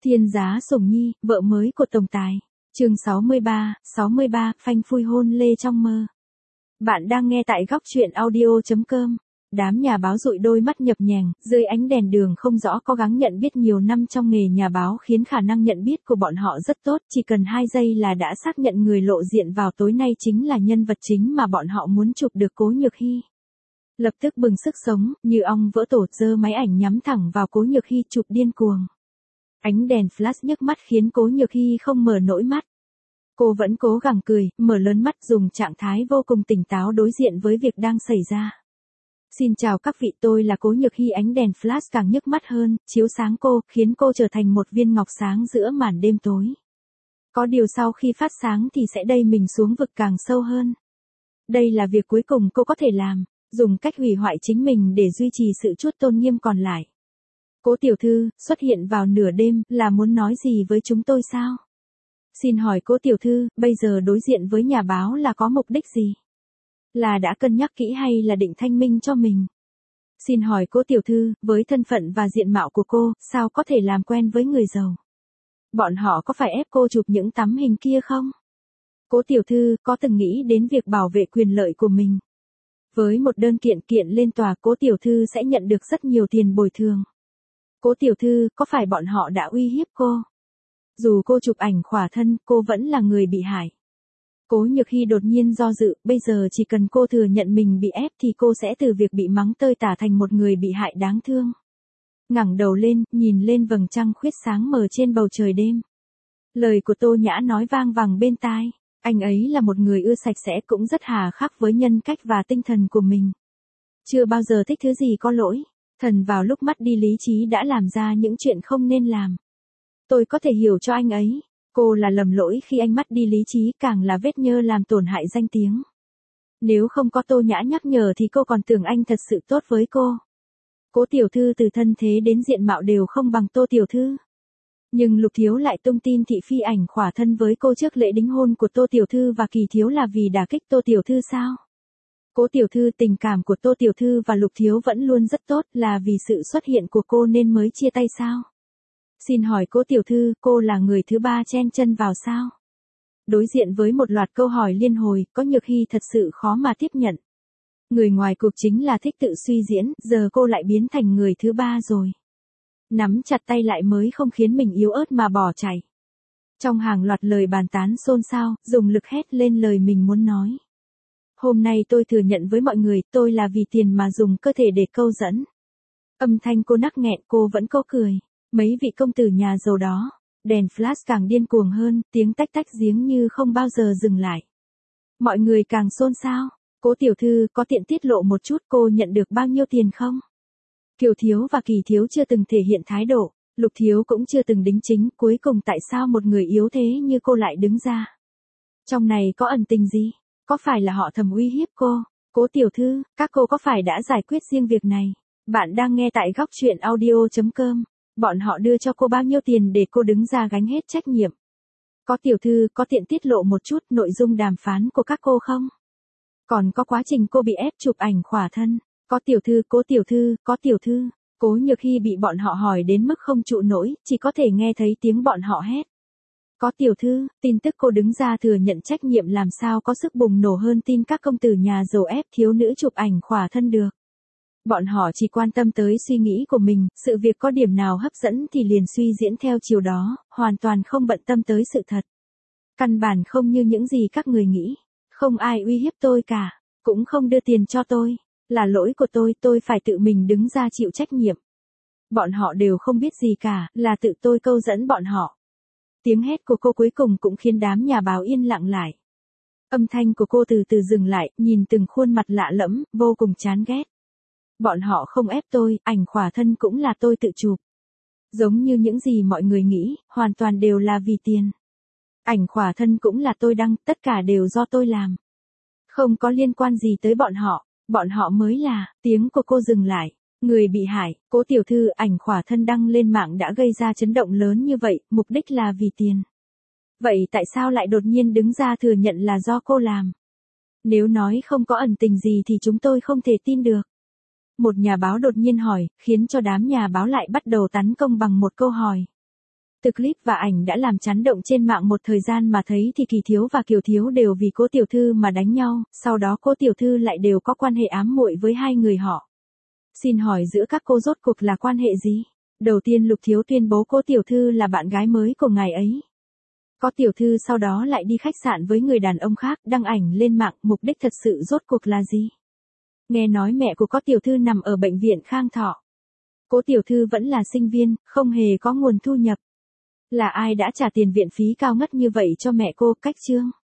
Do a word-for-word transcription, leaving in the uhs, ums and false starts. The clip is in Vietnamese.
Thiên giá sủng nhi, vợ mới của tổng tài. Chương sáu mươi ba, sáu mươi ba, phanh phui hôn lê trong mơ. Bạn đang nghe tại góc truyện audio chấm com. Đám nhà báo dụi đôi mắt nhập nhèng, dưới ánh đèn đường không rõ cố gắng nhận biết nhiều năm trong nghề nhà báo khiến khả năng nhận biết của bọn họ rất tốt, chỉ cần hai giây là đã xác nhận người lộ diện vào tối nay chính là nhân vật chính mà bọn họ muốn chụp được Cố Nhược Hy. Lập tức bừng sức sống, như ong vỡ tổ, giơ máy ảnh nhắm thẳng vào Cố Nhược Hy chụp điên cuồng. Ánh đèn flash nhức mắt khiến Cố Nhược Hy không mở nổi mắt. Cô vẫn cố gắng cười, mở lớn mắt dùng trạng thái vô cùng tỉnh táo đối diện với việc đang xảy ra. Xin chào các vị, tôi là Cố Nhược Hy. Ánh đèn flash càng nhức mắt hơn, chiếu sáng cô, khiến cô trở thành một viên ngọc sáng giữa màn đêm tối. Có điều sau khi phát sáng thì sẽ đẩy mình xuống vực càng sâu hơn. Đây là việc cuối cùng cô có thể làm, dùng cách hủy hoại chính mình để duy trì sự chút tôn nghiêm còn lại. Cố tiểu thư, xuất hiện vào nửa đêm, là muốn nói gì với chúng tôi sao? Xin hỏi Cố tiểu thư, bây giờ đối diện với nhà báo là có mục đích gì? Là đã cân nhắc kỹ hay là định thanh minh cho mình? Xin hỏi Cố tiểu thư, với thân phận và diện mạo của cô, sao có thể làm quen với người giàu? Bọn họ có phải ép cô chụp những tấm hình kia không? Cố tiểu thư, có từng nghĩ đến việc bảo vệ quyền lợi của mình? Với một đơn kiện kiện lên tòa, Cố tiểu thư sẽ nhận được rất nhiều tiền bồi thường. Cố tiểu thư, có phải bọn họ đã uy hiếp cô? Dù cô chụp ảnh khỏa thân, cô vẫn là người bị hại. Cố Nhược Hy đột nhiên do dự, bây giờ chỉ cần cô thừa nhận mình bị ép thì cô sẽ từ việc bị mắng tơi tả thành một người bị hại đáng thương. Ngẩng đầu lên, nhìn lên vầng trăng khuyết sáng mờ trên bầu trời đêm. Lời của Tô Nhã nói vang vẳng bên tai. Anh ấy là một người ưa sạch sẽ, cũng rất hà khắc với nhân cách và tinh thần của mình. Chưa bao giờ thích thứ gì có lỗi. Thần vào lúc mất đi lý trí đã làm ra những chuyện không nên làm. Tôi có thể hiểu cho anh ấy. Cô là lầm lỗi khi anh mất đi lý trí, càng là vết nhơ làm tổn hại danh tiếng. Nếu không có Tô Nhã nhắc nhở thì cô còn tưởng anh thật sự tốt với cô. Cố tiểu thư từ thân thế đến diện mạo đều không bằng Tô tiểu thư. Nhưng Lục Thiếu lại tung tin thị phi ảnh khỏa thân với cô trước lễ đính hôn của Tô tiểu thư và Kỳ Thiếu là vì đả kích Tô tiểu thư sao? Cố tiểu thư, tình cảm của Tô tiểu thư và Lục Thiếu vẫn luôn rất tốt, là vì sự xuất hiện của cô nên mới chia tay sao? Xin hỏi Cố tiểu thư, cô là người thứ ba chen chân vào sao? Đối diện với một loạt câu hỏi liên hồi, Cố Nhược Hy thật sự khó mà tiếp nhận. Người ngoài cuộc chính là thích tự suy diễn, giờ cô lại biến thành người thứ ba rồi. Nắm chặt tay lại mới không khiến mình yếu ớt mà bỏ chạy. Trong hàng loạt lời bàn tán xôn xao, dùng lực hét lên lời mình muốn nói. Hôm nay tôi thừa nhận với mọi người, tôi là vì tiền mà dùng cơ thể để câu dẫn. Âm thanh cô nắc nghẹn, cô vẫn cố cười. Mấy vị công tử nhà giàu đó. Đèn flash càng điên cuồng hơn, tiếng tách tách giếng như không bao giờ dừng lại. Mọi người càng xôn xao. Cố tiểu thư, có tiện tiết lộ một chút cô nhận được bao nhiêu tiền không? Kiều Thiếu và Kỳ Thiếu chưa từng thể hiện thái độ, Lục Thiếu cũng chưa từng đính chính, cuối cùng tại sao một người yếu thế như cô lại đứng ra? Trong này có ẩn tình gì? Có phải là họ thầm uy hiếp cô? Cố tiểu thư, các cô có phải đã giải quyết riêng việc này? Bạn đang nghe tại góc truyện audio chấm com. Bọn họ đưa cho cô bao nhiêu tiền để cô đứng ra gánh hết trách nhiệm? Có tiểu thư, có tiện tiết lộ một chút nội dung đàm phán của các cô không? Còn có quá trình cô bị ép chụp ảnh khỏa thân. Có tiểu thư, Cố tiểu thư, có tiểu thư. Cố Nhược Hy bị bọn họ hỏi đến mức không trụ nổi, chỉ có thể nghe thấy tiếng bọn họ hét. Có tiểu thư, tin tức cô đứng ra thừa nhận trách nhiệm làm sao có sức bùng nổ hơn tin các công tử nhà giàu ép thiếu nữ chụp ảnh khỏa thân được. Bọn họ chỉ quan tâm tới suy nghĩ của mình, sự việc có điểm nào hấp dẫn thì liền suy diễn theo chiều đó, hoàn toàn không bận tâm tới sự thật. Căn bản không như những gì các người nghĩ. Không ai uy hiếp tôi cả, cũng không đưa tiền cho tôi. Là lỗi của tôi, tôi phải tự mình đứng ra chịu trách nhiệm. Bọn họ đều không biết gì cả, là tự tôi câu dẫn bọn họ. Tiếng hét của cô cuối cùng cũng khiến đám nhà báo yên lặng lại. Âm thanh của cô từ từ dừng lại, nhìn từng khuôn mặt lạ lẫm, vô cùng chán ghét. Bọn họ không ép tôi, ảnh khỏa thân cũng là tôi tự chụp. Giống như những gì mọi người nghĩ, hoàn toàn đều là vì tiền. Ảnh khỏa thân cũng là tôi đăng, tất cả đều do tôi làm. Không có liên quan gì tới bọn họ, bọn họ mới là. Tiếng của cô dừng lại. Người bị hại, Cố tiểu thư, ảnh khỏa thân đăng lên mạng đã gây ra chấn động lớn như vậy, mục đích là vì tiền. Vậy tại sao lại đột nhiên đứng ra thừa nhận là do cô làm? Nếu nói không có ẩn tình gì thì chúng tôi không thể tin được. Một nhà báo đột nhiên hỏi, khiến cho đám nhà báo lại bắt đầu tấn công bằng một câu hỏi. Từ clip và ảnh đã làm chấn động trên mạng một thời gian mà thấy thì Kỳ Thiếu và Kiều Thiếu đều vì Cố tiểu thư mà đánh nhau, sau đó Cố tiểu thư lại đều có quan hệ ám muội với hai người họ. Xin hỏi giữa các cô rốt cuộc là quan hệ gì? Đầu tiên Lục Thiếu tuyên bố Cố tiểu thư là bạn gái mới của ngài ấy. Có tiểu thư sau đó lại đi khách sạn với người đàn ông khác, đăng ảnh lên mạng, mục đích thật sự rốt cuộc là gì? Nghe nói mẹ của Có tiểu thư nằm ở bệnh viện Khang Thọ. Cố tiểu thư vẫn là sinh viên, không hề có nguồn thu nhập. Là ai đã trả tiền viện phí cao ngất như vậy cho mẹ cô? Cách chương.